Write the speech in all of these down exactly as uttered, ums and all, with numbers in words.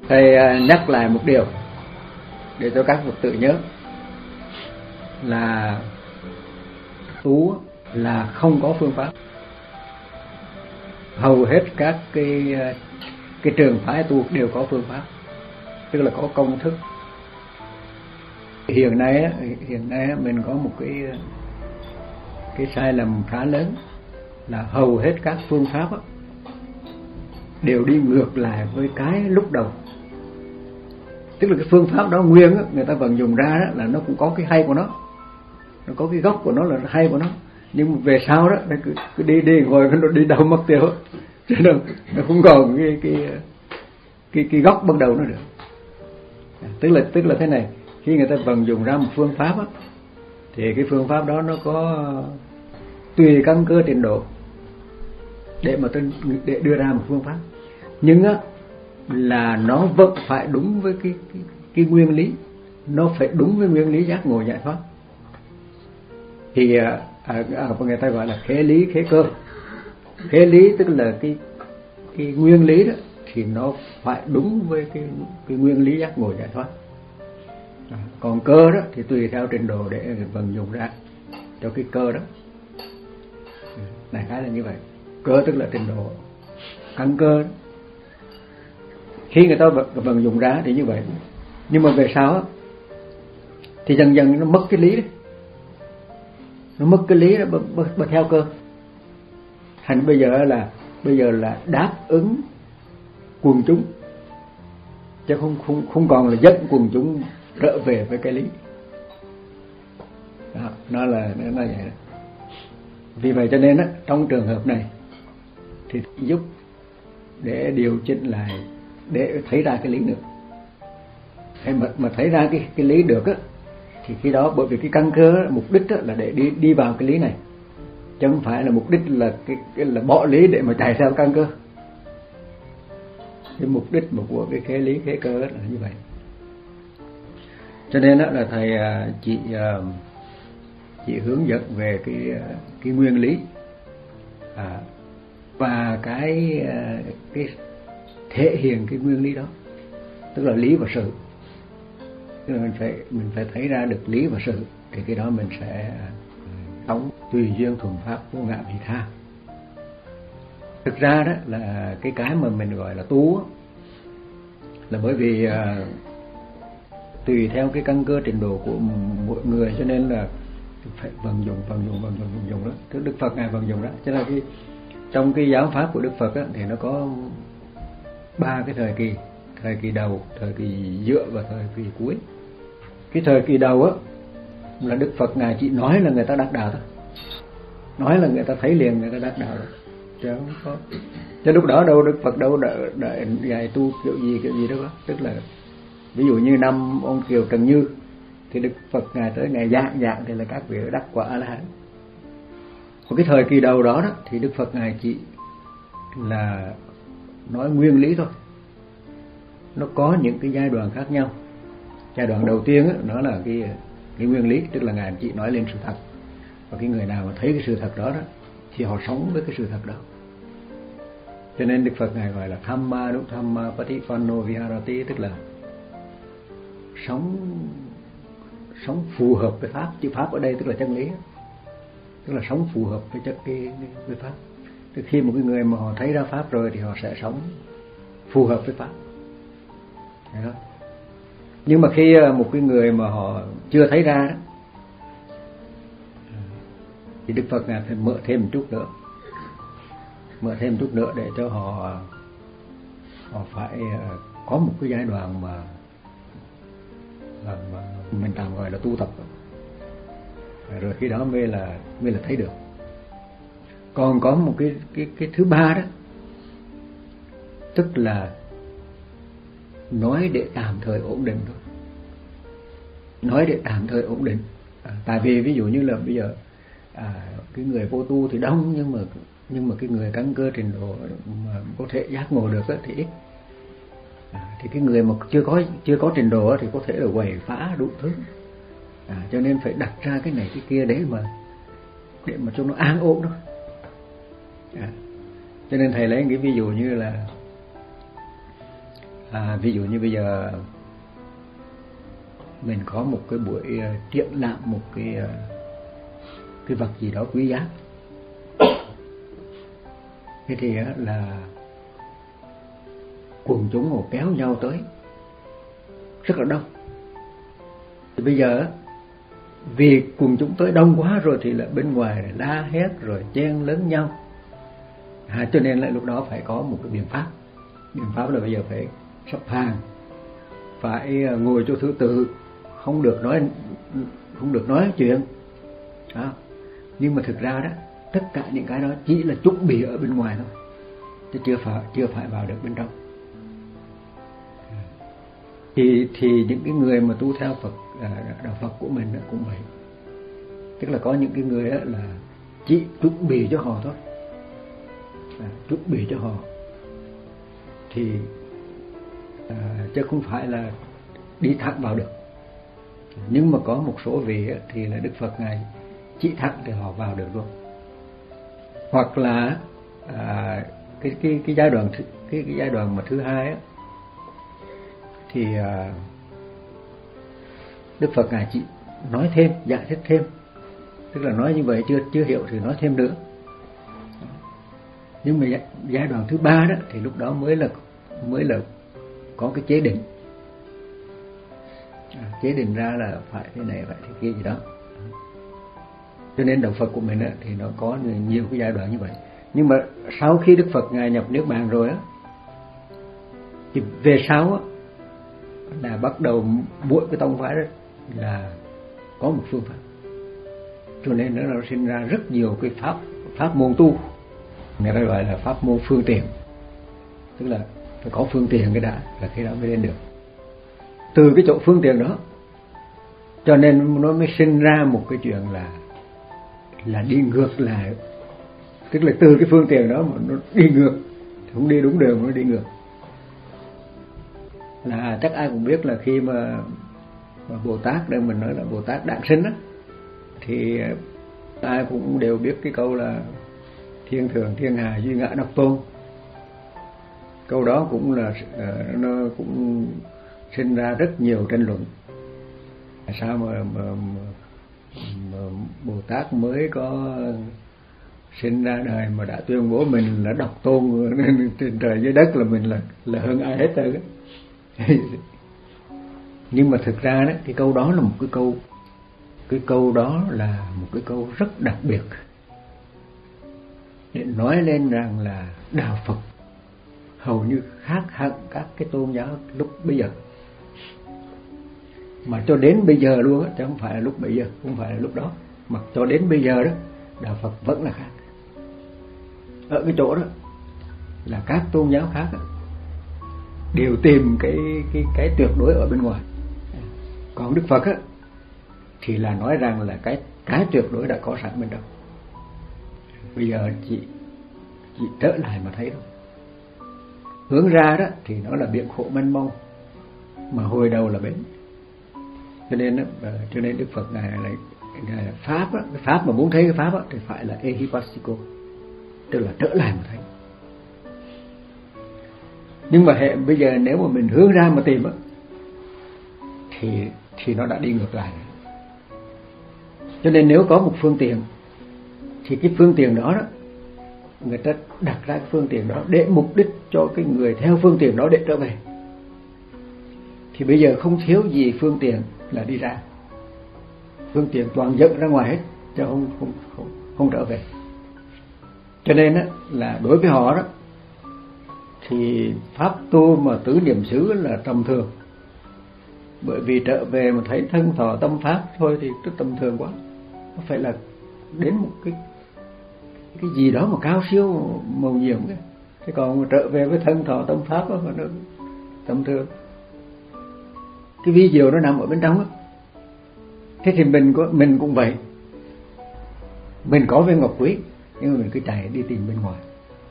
Thầy nhắc lại một điều để cho các Phật tử nhớ là tu là không có phương pháp. Hầu hết các cái cái trường phái tu đều có phương pháp, tức là có công thức. Hiện nay hiện nay mình có một cái cái sai lầm khá lớn là hầu hết các phương pháp đều đi ngược lại với cái lúc đầu. Tức là cái phương pháp đó nguyên người ta vận dụng ra đó, là nó cũng có cái hay của nó, nó có cái gốc của nó là hay của nó, nhưng mà về sau đó nó cứ, cứ đi đi rồi nó đi đâu mất tiêu, cho nên nó không còn cái cái cái cái gốc ban đầu nó được. Tức là tức là thế này, khi người ta vận dụng ra một phương pháp á, thì cái phương pháp đó nó có tùy căn cơ trình độ để mà tên để đưa ra một phương pháp, nhưng á là nó vẫn phải đúng với cái cái, cái nguyên lý, nó phải đúng với nguyên lý giác ngộ giải thoát. Thì à, à, người ta gọi là khế lý khế cơ. Khế lý tức là cái cái nguyên lý đó thì nó phải đúng với cái cái nguyên lý giác ngộ giải thoát. À, còn cơ đó thì tùy theo trình độ để vận dụng ra cho cái cơ đó. Đại khái là như vậy. Cơ tức là trình độ căn cơ đó. Khi người ta vận dụng ra thì như vậy, nhưng mà về sau thì dần dần nó mất cái lý đấy, nó mất cái lý đó bởi theo cơ. Thành bây giờ là bây giờ là đáp ứng quần chúng, chứ không không không còn là dẫn quần chúng trở về với cái lý. Đó, nó là nó là vậy đó. Vì vậy cho nên á, trong trường hợp này thì giúp để điều chỉnh lại, để thấy ra cái lý được. Hay mà, mà thấy ra cái cái lý được á, thì khi đó bởi vì cái căn cơ đó, mục đích đó là để đi đi vào cái lý này, chứ không phải là mục đích là cái, cái là bỏ lý để mà chạy theo căn cơ. Cái mục đích của cái khế lý khế cơ là như vậy. Cho nên đó là thầy chị chị hướng dẫn về cái cái nguyên lý à, và cái cái thể hiện cái nguyên lý đó, tức là lý và sự. Tức là mình phải mình phải thấy ra được lý và sự thì cái đó mình sẽ sống tùy duyên thuần pháp vô ngã vị tha. Thực ra đó là cái cái mà mình gọi là tu là bởi vì uh, tùy theo cái căn cơ trình độ của mỗi người, cho nên là phải vận dụng vận dụng vận dụng vận dụng đó. Tức Đức Phật ngài vận dụng đó, cho nên cái trong cái giáo pháp của Đức Phật á, thì nó có ba cái thời kỳ: thời kỳ đầu, thời kỳ giữa và thời kỳ cuối. Cái thời kỳ đầu á là Đức Phật ngài chỉ nói là người ta đắc đạo thôi, nói là người ta thấy liền người ta đắc đạo rồi, chứ không có. Chứ lúc đó đâu Đức Phật đâu đợi, đợi dạy tu kiểu gì kiểu gì đâu đó. Tức là ví dụ như năm ông Kiều Trần Như thì Đức Phật ngài tới ngày giảng giảng thì là các vị đắc quả A La Hán. Một cái thời kỳ đầu đó đó thì Đức Phật ngài chỉ là nói nguyên lý thôi. Nó có những cái giai đoạn khác nhau. Giai đoạn đầu tiên đó, nó là cái cái nguyên lý, tức là ngài chỉ nói lên sự thật, và cái người nào mà thấy cái sự thật đó đó thì họ sống với cái sự thật đó. Cho nên Đức Phật ngài gọi là Thamma Nuthamma Patipanno Viharati, tức là sống sống phù hợp với pháp. Chữ pháp ở đây tức là chân lý, tức là sống phù hợp với chất cái với pháp. Tức khi một cái người mà họ thấy ra pháp rồi thì họ sẽ sống phù hợp với pháp. Đó. Nhưng mà khi một cái người mà họ chưa thấy ra thì Đức Phật ngài phải mở thêm một chút nữa, mở thêm một chút nữa để cho họ họ phải có một cái giai đoạn mà, mà mình tạm gọi là tu tập, rồi khi đó mới là mới là thấy được. Còn có một cái cái cái thứ ba đó, tức là nói để tạm thời ổn định thôi, nói để tạm thời ổn định. À, tại vì ví dụ như là bây giờ à, cái người vô tu thì đông, nhưng mà nhưng mà cái người căn cơ trình độ mà có thể giác ngộ được thì ít. À, thì cái người mà chưa có chưa có trình độ thì có thể là quậy phá đủ thứ. À, cho nên phải đặt ra cái này cái kia để mà để mà cho nó an ổn thôi. À, cho nên thầy lấy cái ví dụ như là À, ví dụ như bây giờ mình có một cái buổi uh, triển lãm một cái uh, cái vật gì đó quý giá, thế thì uh, là quần chúng họ kéo nhau tới rất là đông. Thì bây giờ vì quần chúng tới đông quá rồi thì là bên ngoài la hét rồi chen lấn nhau, à, cho nên là lúc đó phải có một cái biện pháp. Biện pháp là bây giờ phải sắp hàng, phải ngồi chỗ thứ tự, không được nói không được nói chuyện đó. Nhưng mà thực ra đó, tất cả những cái đó chỉ là chuẩn bị ở bên ngoài thôi, chứ chưa phải chưa phải vào được bên trong. Thì thì những cái người mà tu theo Phật, đạo Phật của mình cũng vậy, tức là có những cái người là chỉ chuẩn bị cho họ thôi, à, chuẩn bị cho họ, thì à, chứ không phải là đi thẳng vào được. Nhưng mà có một số vị thì là Đức Phật ngài chỉ thẳng thì họ vào được luôn. Hoặc là à, cái cái cái giai đoạn cái cái giai đoạn mà thứ hai á, thì à, Đức Phật ngài chỉ nói thêm, giải thích thêm, tức là nói như vậy chưa chưa hiểu thì nói thêm nữa. Nhưng mà giai đoạn thứ ba đó thì lúc đó mới là mới là có cái chế định, à, chế định ra là phải thế này phải thế kia gì đó. Cho nên đạo Phật của mình á, thì nó có nhiều cái giai đoạn như vậy. Nhưng mà sau khi Đức Phật ngài nhập niết bàn rồi á, thì về sau á là bắt đầu mỗi cái tông phái đó là có một phương pháp, cho nên nó, nó sinh ra rất nhiều cái pháp pháp môn tu, người ta gọi là pháp môn phương tiện, tức là phải có phương tiện cái đã là khi đó mới lên được. Từ cái chỗ phương tiện đó cho nên nó mới sinh ra một cái chuyện là là đi ngược lại, tức là từ cái phương tiện đó mà nó đi ngược, không đi đúng đường, nó đi ngược. Là chắc ai cũng biết là khi mà, mà Bồ Tát, đây mình nói là Bồ Tát đản sinh á, thì ai cũng đều biết cái câu là thiên thường thiên hà duy ngã độc tôn. Câu đó cũng là nó cũng sinh ra rất nhiều tranh luận. Sao mà, mà, mà, mà Bồ Tát mới có sinh ra đời mà đã tuyên bố mình là độc tôn, trên trời dưới đất là mình là là hơn ai hết trơn. Nhưng mà thực ra đó, cái câu đó là một cái câu cái câu đó là một cái câu rất đặc biệt để nói lên rằng là đạo Phật hầu như khác hẳn các cái tôn giáo lúc bây giờ, mà cho đến bây giờ luôn á, chứ không phải là lúc bây giờ, không phải là lúc đó, mà cho đến bây giờ đó đạo Phật vẫn là khác. Ở cái chỗ đó là các tôn giáo khác đó, đều tìm cái cái cái tuyệt đối ở bên ngoài, còn Đức Phật á thì là nói rằng là cái cái tuyệt đối đã có sẵn bên trong. Bây giờ chị chị trở lại mà thấy thôi. Hướng ra đó thì nó là biển khổ mênh mông, mà hồi đầu là bến. Cho nên đó, cho nên Đức Phật ngài là pháp á, cái pháp mà muốn thấy cái pháp á thì phải là ehipassiko, tức là trở lại mà thấy. Nhưng mà hệ, bây giờ nếu mà mình hướng ra mà tìm á, thì thì nó đã đi ngược lại. Cho nên nếu có một phương tiện thì cái phương tiện đó đó, người ta đặt ra cái phương tiện đó để mục đích cho cái người theo phương tiện đó để trở về. Thì bây giờ không thiếu gì phương tiện là đi ra, phương tiện toàn dẫn ra ngoài hết, chứ không không không, không trở về. Cho nên đó, là đối với họ đó thì pháp tu mà tứ niệm xứ là tầm thường, bởi vì trở về mà thấy thân thọ tâm pháp thôi thì rất tầm thường quá. Nó phải là đến một cái cái gì đó mà cao siêu màu nhiệm cái. Thế còn trở về với thân thọ tâm pháp đó, nó tầm thường. Cái vi diệu nó nằm ở bên trong đó. Thế thì mình có mình cũng vậy, mình có viên ngọc quý nhưng mà mình cứ chạy đi tìm bên ngoài.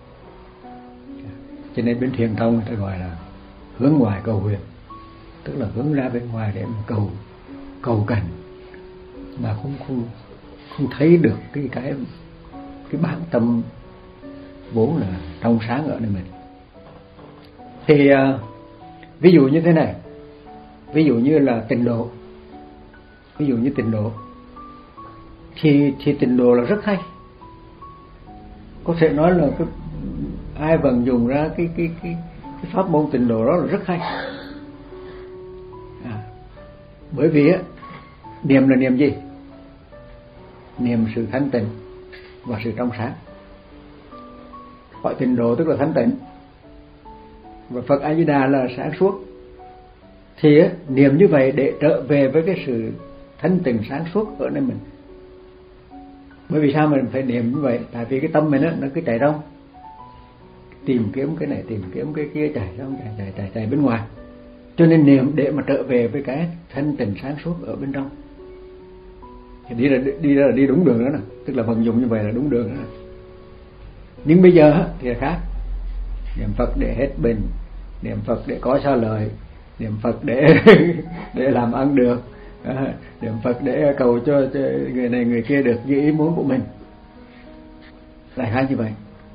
Cho nên bên Thiền Tông người ta gọi là hướng ngoài cầu huyền, tức là hướng ra bên ngoài để mà cầu cầu cảnh, mà không không không thấy được cái cái cái bản tâm vốn là trong sáng ở nơi mình. Thì Ví dụ như thế này, ví dụ như là tịnh độ, ví dụ như tịnh độ thì thì tịnh độ là rất hay. Có thể nói là cái, ai vận dụng ra cái cái cái cái pháp môn tịnh độ đó là rất hay. À, bởi vì á, niệm là niệm gì? Niệm sự thanh tịnh và sự trong sáng. Gọi tịnh độ tức là thanh tịnh, và Phật A Di Đà là sáng suốt. Thì á, niệm như vậy để trở về với cái sự thanh tịnh sáng suốt ở nơi mình. Bởi vì sao mình phải niệm như vậy? Tại vì cái tâm mình á, nó cứ chạy rong, tìm kiếm cái này, tìm kiếm cái kia, chạy rong, chạy chạy chạy chạy bên ngoài. Cho nên niệm để mà trở về với cái thanh tịnh sáng suốt ở bên trong. Thì đi ra đi ra là đi đúng đường đó nè, tức là vận dụng như vậy là đúng đường đó nè. Nhưng bây giờ thì là khác. Niệm Phật để hết bệnh, niệm Phật để có xa lời, niệm Phật để để làm ăn được, niệm Phật để cầu cho, cho người này người kia được như ý muốn của mình. Lại khác như vậy.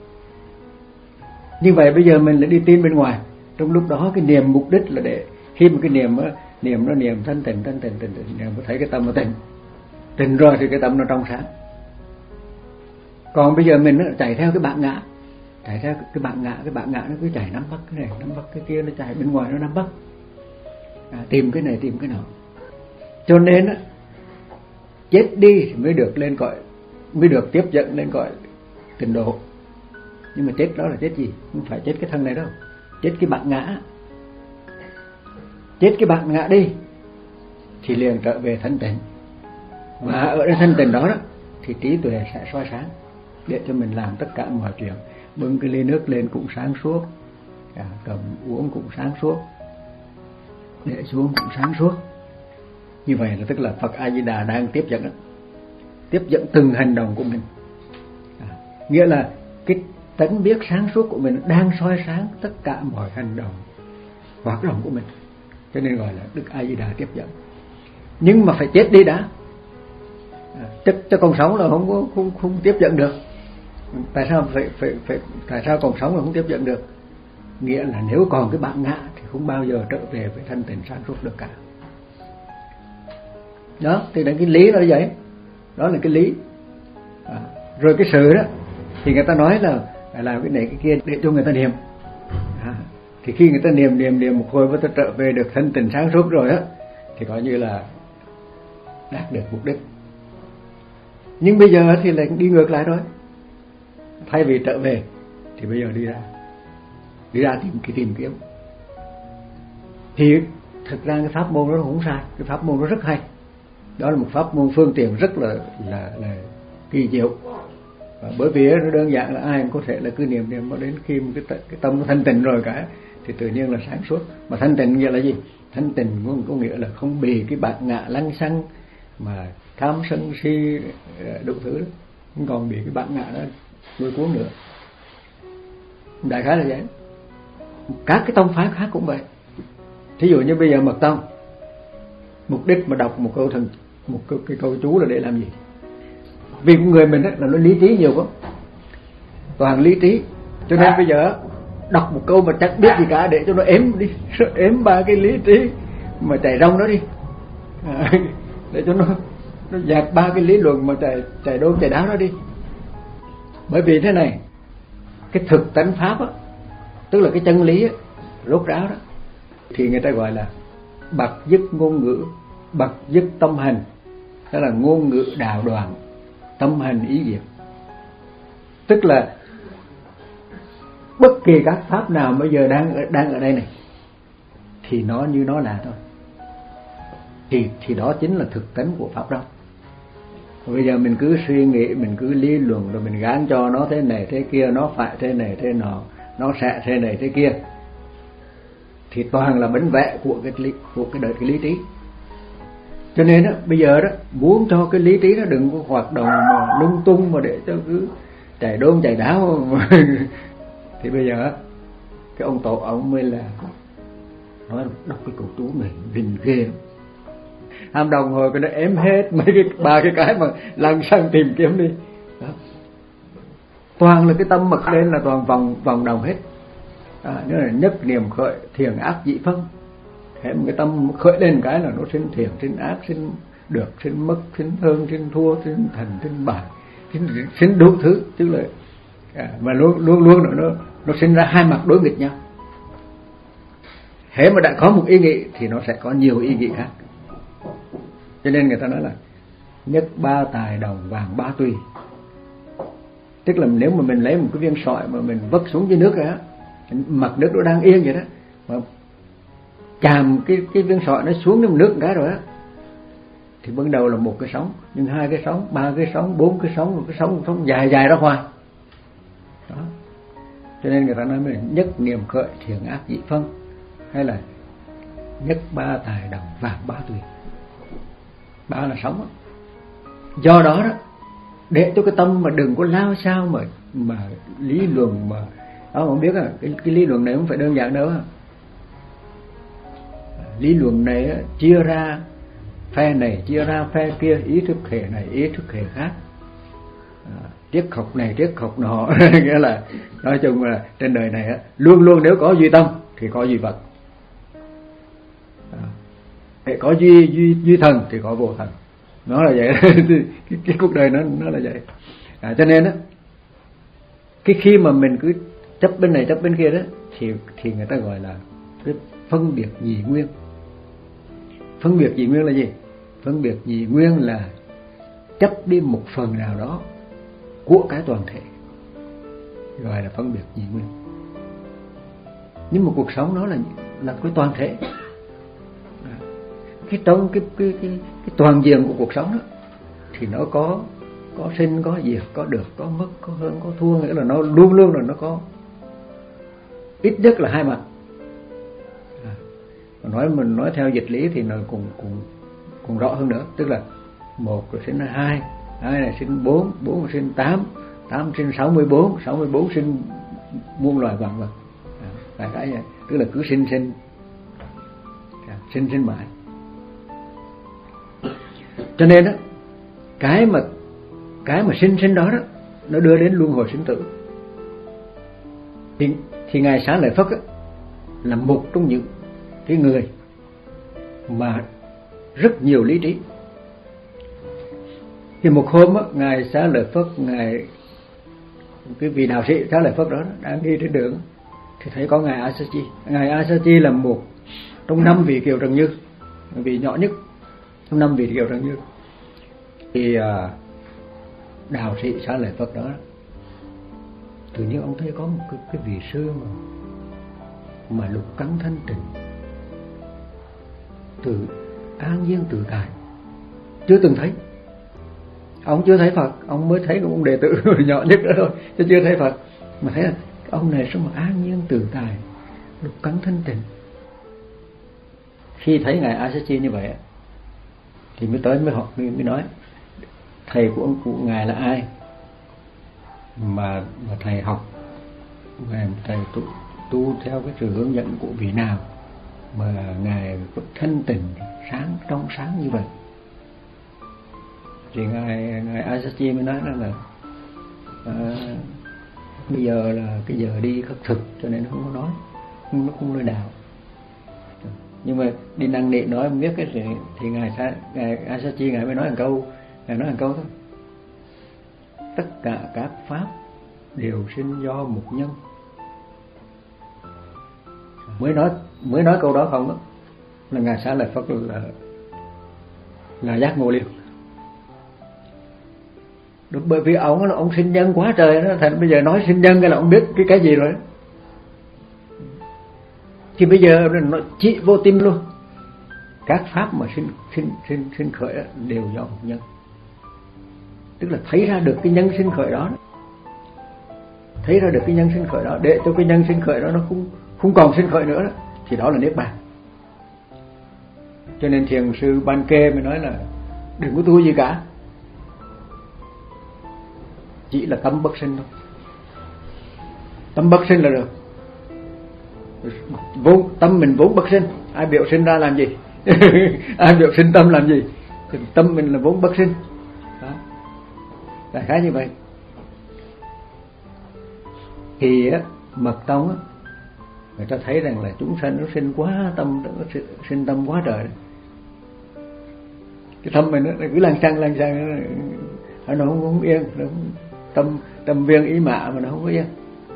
Như vậy bây giờ mình lại đi tin bên ngoài. Trong lúc đó cái niệm mục đích là để khi mà cái niệm á, niệm nó niệm thanh tịnh, thanh tịnh, thanh tịnh, niệm có thấy cái tâm nó tịnh, tịnh rồi thì cái tâm nó trong sáng. Còn bây giờ mình nó chạy theo cái bản ngã, chạy theo cái bản ngã, cái bản ngã nó cứ chạy nắm bắt cái này, nắm bắt cái kia, nó chạy bên ngoài nó nắm bắt, à, tìm cái này tìm cái nào. Cho nên á, chết đi mới được lên cõi, mới được tiếp dẫn lên cõi tịnh độ. Nhưng mà chết đó là chết gì? Không phải chết cái thân này đâu, chết cái bản ngã. Chết cái bản ngã đi thì liền trở về thanh tịnh. Và ở cái thanh tịnh đó, đó thì trí tuệ sẽ soi sáng để cho mình làm tất cả mọi chuyện. Bưng cái ly nước lên cũng sáng suốt, à, cầm uống cũng sáng suốt, để xuống cũng sáng suốt. Như vậy là tức là Phật A Di Đà đang tiếp dẫn, tiếp dẫn từng hành động của mình, à, nghĩa là cái tánh biết sáng suốt của mình đang soi sáng tất cả mọi hành động, hoạt động của mình. Cho nên gọi là Đức A Di Đà tiếp dẫn. Nhưng mà phải chết đi đã, à, chắc cho còn sống là không có không không tiếp dẫn được. Tại sao phải phải phải tại sao còn sống là không tiếp dẫn được? Nghĩa là nếu còn cái bản ngã thì không bao giờ trở về với thanh tịnh sáng suốt được cả. Đó thì là cái lý nó vậy. Đó là cái lý, à, rồi cái sự đó thì người ta nói là phải làm cái này cái kia để cho người ta niệm, à, thì khi người ta niệm niệm niệm một hồi mới ta trở về được thanh tịnh sáng suốt rồi á, thì coi như là đạt được mục đích. Nhưng bây giờ thì lại đi ngược lại rồi. Thay vì trở về thì bây giờ đi ra, đi ra tìm cái tìm kiếm. Thì thực ra cái pháp môn đó không sai, cái pháp môn đó rất hay. Đó là một pháp môn phương tiện rất là là là kỳ diệu. Và bởi vì nó đơn giản là ai cũng có thể là cứ niệm niệm đến khi cái cái tâm nó thanh tịnh rồi cả thì tự nhiên là sáng suốt. Mà thanh tịnh nghĩa là gì? Thanh tịnh có, có nghĩa là không bị cái bản ngã lăng xăng mà tham sân si đủ thứ đó, không còn bị cái bản ngã đó lôi cuốn nữa. Đại khái là vậy. Các cái tông phái khác cũng vậy. Thí dụ như bây giờ Mật tông, mục đích mà đọc một câu thần, một cái, cái câu chú là để làm gì? Vì người mình là nó lý trí nhiều quá, toàn lý trí, cho nên bây giờ đọc một câu mà chẳng biết gì cả để cho nó ếm đi, ếm ba cái lý trí mà chạy rong nó đi, à, để cho nó nó dạt ba cái lý luận mà chạy chạy đôn chạy đáo nó đi. Bởi vì thế này, cái thực tánh pháp á, tức là cái chân lý á, rốt ráo đó, thì người ta gọi là bậc dứt ngôn ngữ, bậc dứt tâm hành. Đó là ngôn ngữ đạo đoạn, tâm hành ý diệt. Tức là bất kỳ các pháp nào bây giờ đang đang ở đây này thì nó như nó là thôi. Thì thì đó chính là thực tánh của pháp đó. Bây giờ mình cứ suy nghĩ, mình cứ lý luận rồi mình gán cho nó thế này thế kia, nó phải thế này thế nọ, nó sẽ thế này thế kia, thì toàn là bánh vẽ của cái lý, của cái đời cái lý trí. Cho nên đó, bây giờ đó muốn cho cái lý trí nó đừng có hoạt động mà lung tung mà để cho cứ chạy đôn chạy đáo thì bây giờ cái ông tổ ông mới là nói đọc cái câu chú này vinh ghê, ham đồng hồi cái nó ém hết mấy cái ba cái cái mà lăn xăng tìm kiếm đi đó. Toàn là cái tâm mật lên là toàn vòng vòng đồng hết. À, nữa là nhất niệm khởi thiện ác dị phân. Thế một cái tâm khởi lên cái là nó sinh thiện, sinh ác, sinh được, sinh mất, sinh hơn, sinh thua, sinh thành, sinh bại, sinh, sinh đủ thứ. Tức là à, mà luôn luôn luôn nó nó sinh ra hai mặt đối nghịch nhau. Hễ mà đã có một ý nghĩ thì nó sẽ có nhiều ý nghĩ khác. Cho nên người ta nói là nhất ba tài đồng vàng ba tùy. Tức là nếu mà mình lấy một cái viên sỏi mà mình vấp xuống dưới nước rồi á, mặt nước nó đang yên vậy đó, mà chạm cái cái viên sỏi nó xuống trong nước cái rồi á, thì ban đầu là một cái sóng, nhưng hai cái sóng, ba cái sóng, bốn cái sóng, một cái sóng, một sóng dài dài ra hoài. Đó. Cho nên người ta nói mình nhất niệm khởi thiện ác dị phân, hay là nhất ba tài đồng vàng ba tùy. Ba là sóng đó. Do đó đó, để cho cái tâm mà đừng có lao sao mà mà lý luận mà đó, không biết à, cái, cái lý luận này không phải đơn giản đâu. Lý luận này chia ra phe này, chia ra phe kia, ý thức hệ này, ý thức hệ khác, à, triết học này, triết học nọ. Nghĩa là nói chung là trên đời này luôn luôn nếu có duy tâm thì có duy vật, à, để có duy duy duy thần thì có vô thần. Nó là vậy. cái, cái cuộc đời nó nó là vậy. À, cho nên á, cái khi mà mình cứ chấp bên này chấp bên kia đó, thì thì người ta gọi là cái phân biệt nhị nguyên. Phân biệt nhị nguyên là gì? Phân biệt nhị nguyên là chấp đi một phần nào đó của cái toàn thể, gọi là phân biệt nhị nguyên. Nhưng mà cuộc sống đó là là cái toàn thể. Cái trong cái cái cái cái toàn diện của cuộc sống đó thì nó có có sinh, có diệt, có được, có mất, có hơn, có thua, nghĩa là nó luôn luôn là nó có ít nhất là hai mặt. À, nói mình nói theo dịch lý thì nó cũng cũng cũng rõ hơn nữa, tức là một rồi sinh ra hai, hai này sinh bốn, bốn rồi sinh tám, tám sinh sáu mươi bốn, sáu mươi bốn sinh muôn loài vạn vật. À, đại khái vậy, tức là cứ sinh sinh à, sinh sinh mãi. Cho nên đó, cái mà cái mà sinh sinh đó đó, nó đưa đến luân hồi sinh tử. Thì, thì ngài Xá Lợi Phất á, là một trong những cái người mà rất nhiều lý trí. Thì một hôm á, ngài Xá Lợi Phất, ngài cái vị đạo sĩ Xá Lợi Phất đó đang đi trên đường thì thấy có ngài A Sa Chi. Ngài A Sa Chi là một trong năm vị Kiều Trần Như, vị nhỏ nhất trong năm vị Kiều Trần Như. Thì à, đạo sĩ Xá Lợi Phất đó tự nhiên ông thấy có một cái, cái vị sư mà mà lục cắn thanh tịnh, từ an nhiên tự tại, chưa từng thấy. Ông chưa thấy Phật, ông mới thấy ông đệ tử nhỏ nhất đó thôi, chứ chưa thấy Phật. Mà thấy là ông này sao mà an nhiên tự tại, lục cắn thanh tịnh. Khi thấy ngài A Sa Chi như vậy thì mới tới mới học mới nói thầy của ông cụ ngài là ai mà mà thầy học, ngài thầy tu, tu theo cái sự hướng dẫn của vị nào mà ngài có thanh tịnh sáng trong sáng như vậy. Thì ngài ngài A Sa Chi mới nói là à, bây giờ là cái giờ đi khất thực cho nên không có nói, không nó không nói đạo. Nhưng mà đi năng nị nói không biết cái gì thì ngài Sa ngài A Sa Chi ngài mới nói một câu, ngài nói một câu thôi: tất cả các pháp đều sinh do một nhân. Mới nói mới nói câu đó không đó là ngài Xá Lợi Phất là là giác ngộ liền. Đúng, bởi vì ông là ông sinh nhân quá trời đó, thành bây giờ nói sinh nhân cái là ông biết cái cái gì rồi. Thì bây giờ nó chỉ vô tin luôn. Các pháp mà sinh sinh sinh sinh khởi đều do một nhân. Tức là thấy ra được cái nhân sinh khởi đó, thấy ra được cái nhân sinh khởi đó, để cho cái nhân sinh khởi đó nó không không còn sinh khởi nữa đó, thì đó là niết bàn. Cho nên thiền sư Ban Kê mới nói là đừng có tu gì cả, chỉ là tâm bất sinh thôi. Tâm bất sinh là được. Vốn tâm mình vốn bất sinh, ai biểu sinh ra làm gì? Ai biểu sinh tâm làm gì? Thì tâm mình là vốn bất sinh. Đó. Đại khái như vậy. Thì á, Mật Tông á, người ta thấy rằng là chúng sanh nó sinh quá tâm, nó sinh tâm quá trời. Cái tâm mình nó cứ lăng xăng lăng xăng, nó, nó không, không yên, nó không, tâm tâm viên ý mạ mà nó không có yên.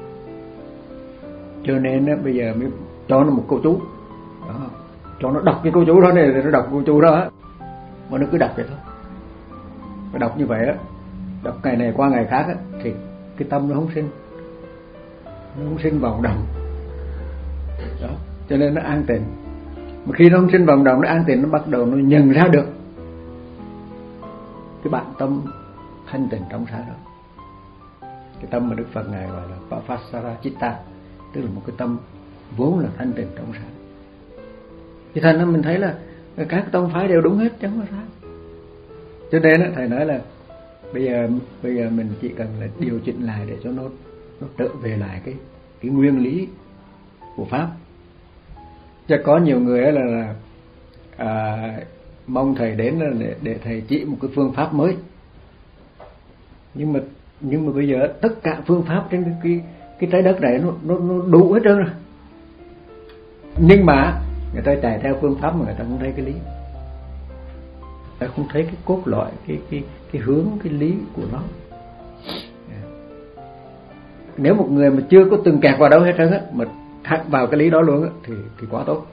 Cho nên đó, bây giờ mới cho nó một câu chú đó, cho nó đọc cái câu chú đó này, nó đọc câu chú đó mà nó cứ đọc vậy thôi. Nó đọc như vậy á, đọc ngày này qua ngày khác á, thì cái tâm nó không sinh, nó không sinh vòng đồng đó, cho nên nó an tịnh. Mà khi nó không sinh vòng đồng, nó an tịnh, nó bắt đầu nó nhận ra được cái bản tâm thanh tịnh trong sáng đó. Cái tâm mà Đức Phật ngài gọi là Papasara Chitta, tức là một cái tâm vốn là thanh tịnh trong sáng. Thì thành ra mình thấy là các tông phái đều đúng hết, chẳng có sai. Cho nên đó, thầy nói là bây giờ bây giờ mình chỉ cần là điều chỉnh lại để cho nó nó trở về lại cái cái nguyên lý của pháp. Chắc có nhiều người là, là à, mong thầy đến là để, để thầy chỉ một cái phương pháp mới. Nhưng mà nhưng mà bây giờ tất cả phương pháp trên cái cái, cái trái đất này nó nó nó đủ hết trơn rồi. Nhưng mà người ta chạy theo phương pháp mà người ta không thấy cái lý, người ta không thấy cái cốt lõi, cái cái cái hướng, cái lý của nó. Nếu một người mà chưa có từng kẹt vào đâu hết trơn á, mà thẳng vào cái lý đó luôn á, thì thì quá tốt.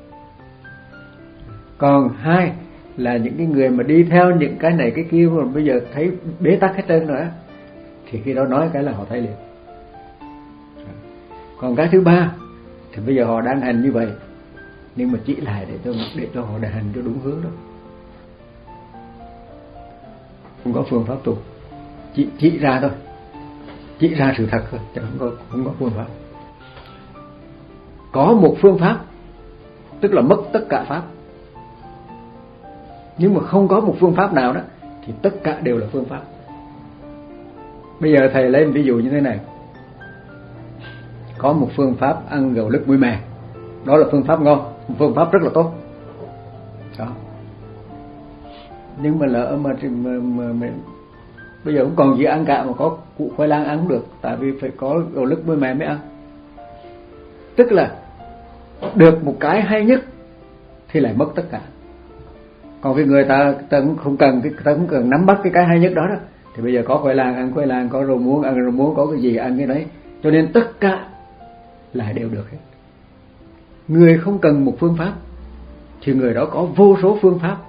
Còn hai là những cái người mà đi theo những cái này cái kia mà bây giờ thấy bế tắc hết trơn rồi á, thì khi đó nói cái là họ thấy liền. Còn cái thứ ba thì bây giờ họ đang hành như vậy, nhưng mà chỉ lại để cho để cho họ hành cho đúng hướng đó. Không có phương pháp tu, chỉ chỉ ra thôi, chỉ ra sự thật thôi, chứ không có không có phương pháp. Có một phương pháp tức là mất tất cả pháp, nhưng mà không có một phương pháp nào đó thì tất cả đều là phương pháp. Bây giờ thầy lấy một ví dụ như thế này. Có một phương pháp ăn gầu lứt muối mè, đó là phương pháp ngon, một phương pháp rất là tốt đó. Nhưng mà lỡ mà, mà, mà, mà bây giờ cũng còn gì ăn cả, mà có củ khoai lang ăn không được, tại vì phải có gầu lứt muối mè mới ăn. Tức là được một cái hay nhất thì lại mất tất cả. Còn cái người ta, ta cũng không cần ta cũng cần nắm bắt cái cái hay nhất đó đó, thì bây giờ có khoai lang ăn khoai lang, có rau muống ăn rau muống, có cái gì ăn cái đấy. Cho nên tất cả lại đều được hết. Người không cần một phương pháp thì người đó có vô số phương pháp.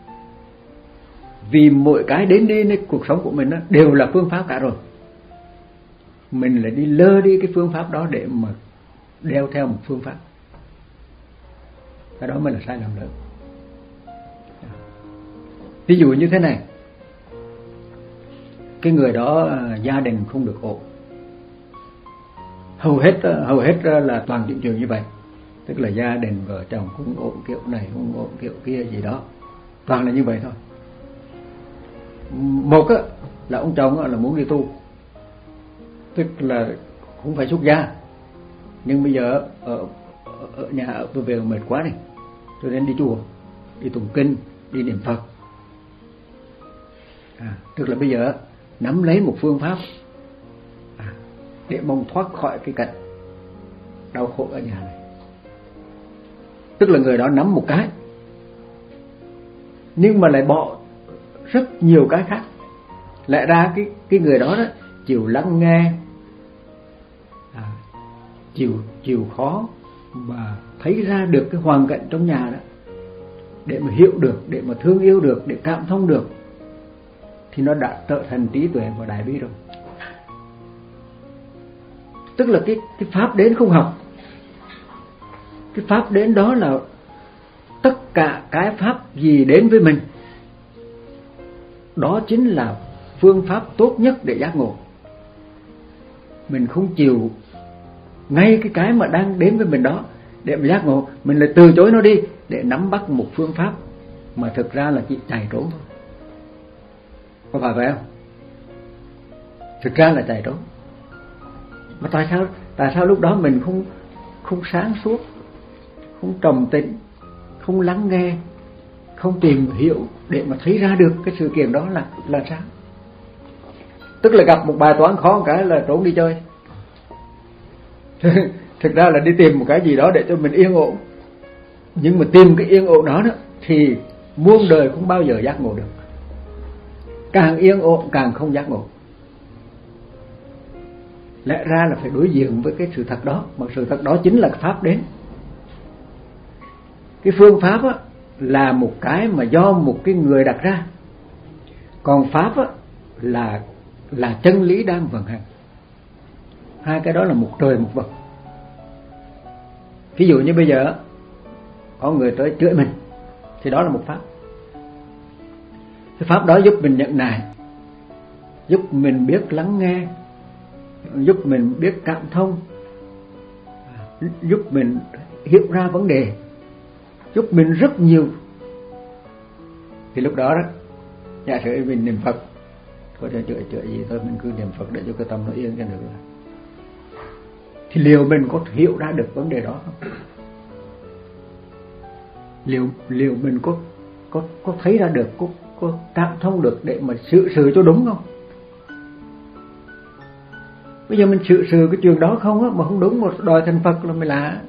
Vì mỗi cái đến điในcuộc sống của mình đó, đều là phương pháp cả rồi. Mình lại đi lơ đi cái phương pháp đó để mà đeo theo một phương pháp. Cái đó mới là sai lầm lớn. Ví dụ như thế này, cái người đó gia đình không được ổn, hầu hết hầu hết là toàn chuyện trường như vậy, tức là gia đình vợ chồng không ổn kiểu này, không ổn kiểu kia gì đó, toàn là như vậy thôi. Một á, là ông chồng là muốn đi tu, tức là cũng phải xuất gia, nhưng bây giờ ở, ở nhà ở tôi về mệt quá này, tôi nên đi chùa, đi tụng kinh, đi niệm Phật. À, tức là bây giờ nắm lấy một phương pháp à, để mong thoát khỏi cái cảnh đau khổ ở nhà này. Tức là người đó nắm một cái, nhưng mà lại bỏ rất nhiều cái khác. Lại ra cái cái người đó đó chịu lắng nghe, à, chịu chịu khó và thấy ra được cái hoàn cảnh trong nhà đó, để mà hiểu được, để mà thương yêu được, để cảm thông được, thì nó đã trở thành trí tuệ và đại bi rồi. Tức là cái cái pháp đến không học, cái pháp đến đó là tất cả cái pháp gì đến với mình, đó chính là phương pháp tốt nhất để giác ngộ. Mình không chịu ngay cái cái mà đang đến với mình đó để mà giác ngộ, mình lại từ chối nó đi để nắm bắt một phương pháp mà thực ra là chỉ chạy trốn thôi. Có phải vậy không? Thực ra là chạy trốn. Mà tại sao tại sao lúc đó mình không không sáng suốt, không trầm tĩnh, không lắng nghe, không tìm hiểu để mà thấy ra được cái sự kiện đó là là sao? Tức là gặp một bài toán khó một cái là trốn đi chơi. Thực ra là đi tìm một cái gì đó để cho mình yên ổn. Nhưng mà tìm cái yên ổn đó, đó thì muôn đời không bao giờ giác ngộ được. Càng yên ổn càng không giác ngộ. Lẽ ra là phải đối diện với cái sự thật đó, mà sự thật đó chính là pháp đến. Cái phương pháp á, là một cái mà do một cái người đặt ra, còn pháp á, là là chân lý đang vận hành. Hai cái đó là một trời một vực. Ví dụ như bây giờ có người tới chửi mình thì đó là một pháp. Cái pháp đó giúp mình nhận nài, giúp mình biết lắng nghe, giúp mình biết cảm thông, giúp mình hiểu ra vấn đề, giúp mình rất nhiều. Thì lúc đó đó, giả sử mình niệm Phật, thôi để chửi chửi gì thôi, mình cứ niệm Phật để cho cái tâm nó yên cho được. Thì liệu mình có hiểu ra được vấn đề đó không? Liệu liệu mình có có có thấy ra được, có có cảm thông được để mà xử sự cho đúng không? Bây giờ mình xử sự cái chuyện đó không á, mà không đúng, một đòi thành Phật là mới lạ.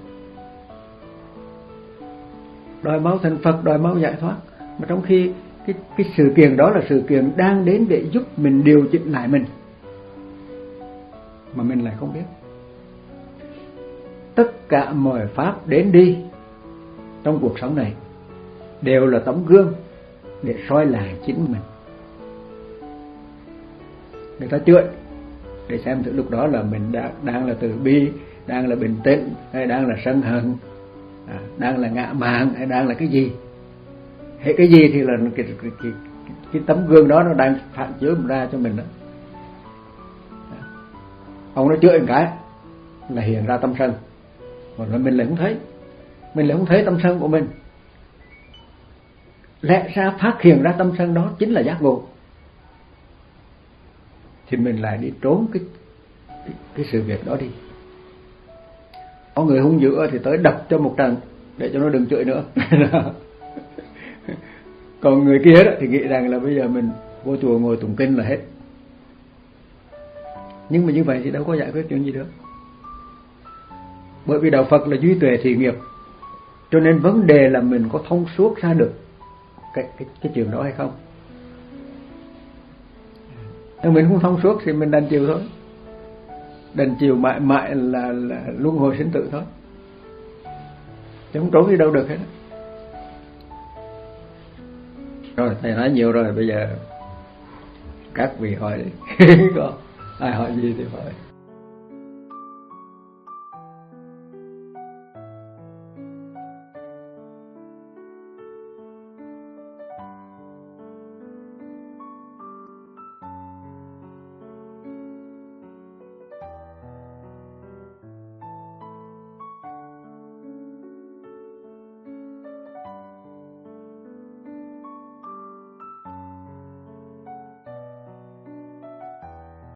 Đòi mau thành Phật, đòi mau giải thoát, mà trong khi cái cái sự kiện đó là sự kiện đang đến để giúp mình điều chỉnh lại mình, mà mình lại không biết. Tất cả mọi pháp đến đi trong cuộc sống này đều là tấm gương để soi lại chính mình. Người ta chửi để xem thử lúc đó là mình đã, đang là từ bi, đang là bình tĩnh, hay đang là sân hận, à, đang là ngạ mạn, hay đang là cái gì. Hay cái gì thì là cái, cái, cái, cái tấm gương đó nó đang phản chiếu ra cho mình đó. Ông nó chửi một cái là hiện ra tâm sân, còn mình lại không thấy, mình lại không thấy tâm sân của mình. Lẽ ra phát hiện ra tâm sân đó chính là giác ngộ, thì mình lại đi trốn cái, cái, cái sự việc đó đi. Có người hung dữ thì tới đập cho một trận để cho nó đừng chửi nữa. Còn người kia đó thì nghĩ rằng là bây giờ mình vô chùa ngồi tụng kinh là hết. Nhưng mà như vậy thì đâu có giải quyết chuyện gì được. Bởi vì đạo Phật là duy tuệ thị nghiệp, cho nên vấn đề là mình có thông suốt ra được cái, cái, cái chuyện đó hay không. Nếu mình không thông suốt thì mình đành chịu thôi, đành chịu mãi mãi là, là luân hồi sinh tử thôi, chứ không trốn đi đâu được hết. Rồi thầy nói nhiều rồi, bây giờ các vị hỏi đi. Có ai hỏi gì thì hỏi.